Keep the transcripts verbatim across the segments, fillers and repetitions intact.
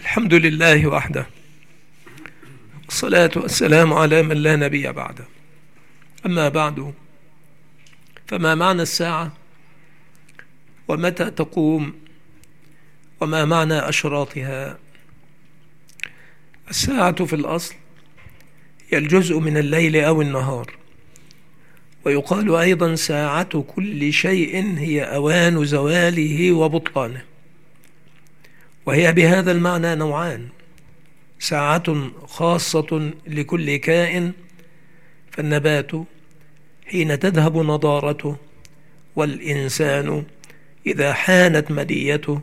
الحمد لله وحده، والصلاة والسلام على من لا نبي بعده. أما بعد، فما معنى الساعة؟ ومتى تقوم؟ وما معنى أشراطها؟ الساعة في الأصل هي الجزء من الليل أو النهار، ويقال أيضا ساعة كل شيء هي أوان زواله وبطلانه، وهي بهذا المعنى نوعان: ساعة خاصة لكل كائن، فالنبات حين تذهب نضارته، والإنسان إذا حانت منيته،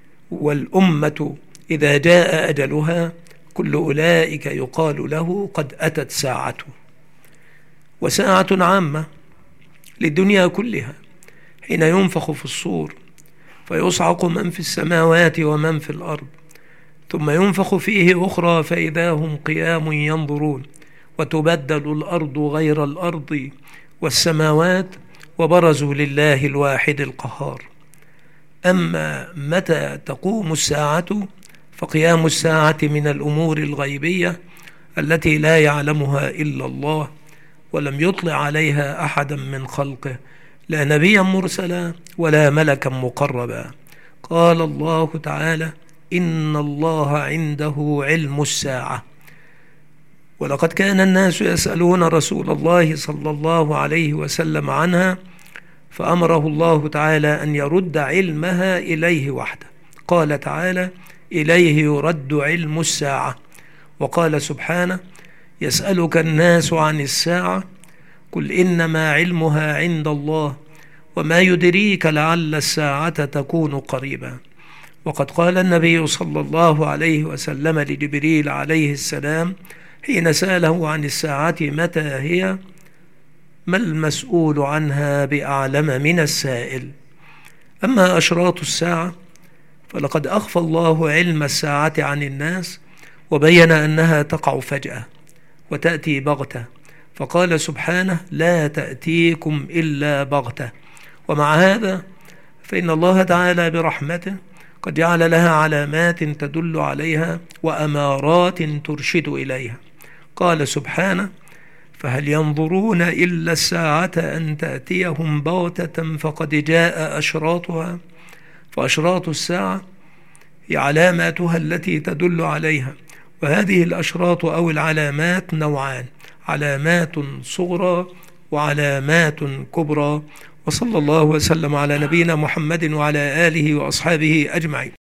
والأمة إذا جاء أجلها، كل أولئك يقال له قد أتت ساعته. وساعة عامة للدنيا كلها حين ينفخ في الصور فيصعق من في السماوات ومن في الأرض، ثم ينفخ فيه أخرى فإذا هم قيام ينظرون، وتبدل الأرض غير الأرض والسماوات، وبرزوا لله الواحد القهار. أما متى تقوم الساعة؟ فقيام الساعة من الأمور الغيبية التي لا يعلمها إلا الله، ولم يطلع عليها أحدا من خلقه، لا نبيا مرسلا ولا ملكا مقربا. قال الله تعالى: إن الله عنده علم الساعة. ولقد كان الناس يسألون رسول الله صلى الله عليه وسلم عنها، فأمره الله تعالى أن يرد علمها إليه وحده. قال تعالى: إليه يرد علم الساعة. وقال سبحانه: يسألك الناس عن الساعة قل إنما علمها عند الله وما يدريك لعل الساعة تكون قريبا. وقد قال النبي صلى الله عليه وسلم لجبريل عليه السلام حين سأله عن الساعة متى هي: ما المسؤول عنها بأعلم من السائل. أما أشراط الساعة فلقد أخفى الله علم الساعة عن الناس، وبين أنها تقع فجأة وتأتي بغتة، فقال سبحانه: لا تأتيكم إلا بغتة. ومع هذا فإن الله تعالى برحمته قد جعل لها علامات تدل عليها وأمارات ترشد إليها. قال سبحانه: فهل ينظرون إلا الساعة أن تأتيهم بغتة فقد جاء أشراطها. فأشراط الساعة هي علاماتها التي تدل عليها، وهذه الأشراط أو العلامات نوعان: علامات صغرى وعلامات كبرى. وصلى الله وسلم على نبينا محمد وعلى آله وأصحابه أجمعين.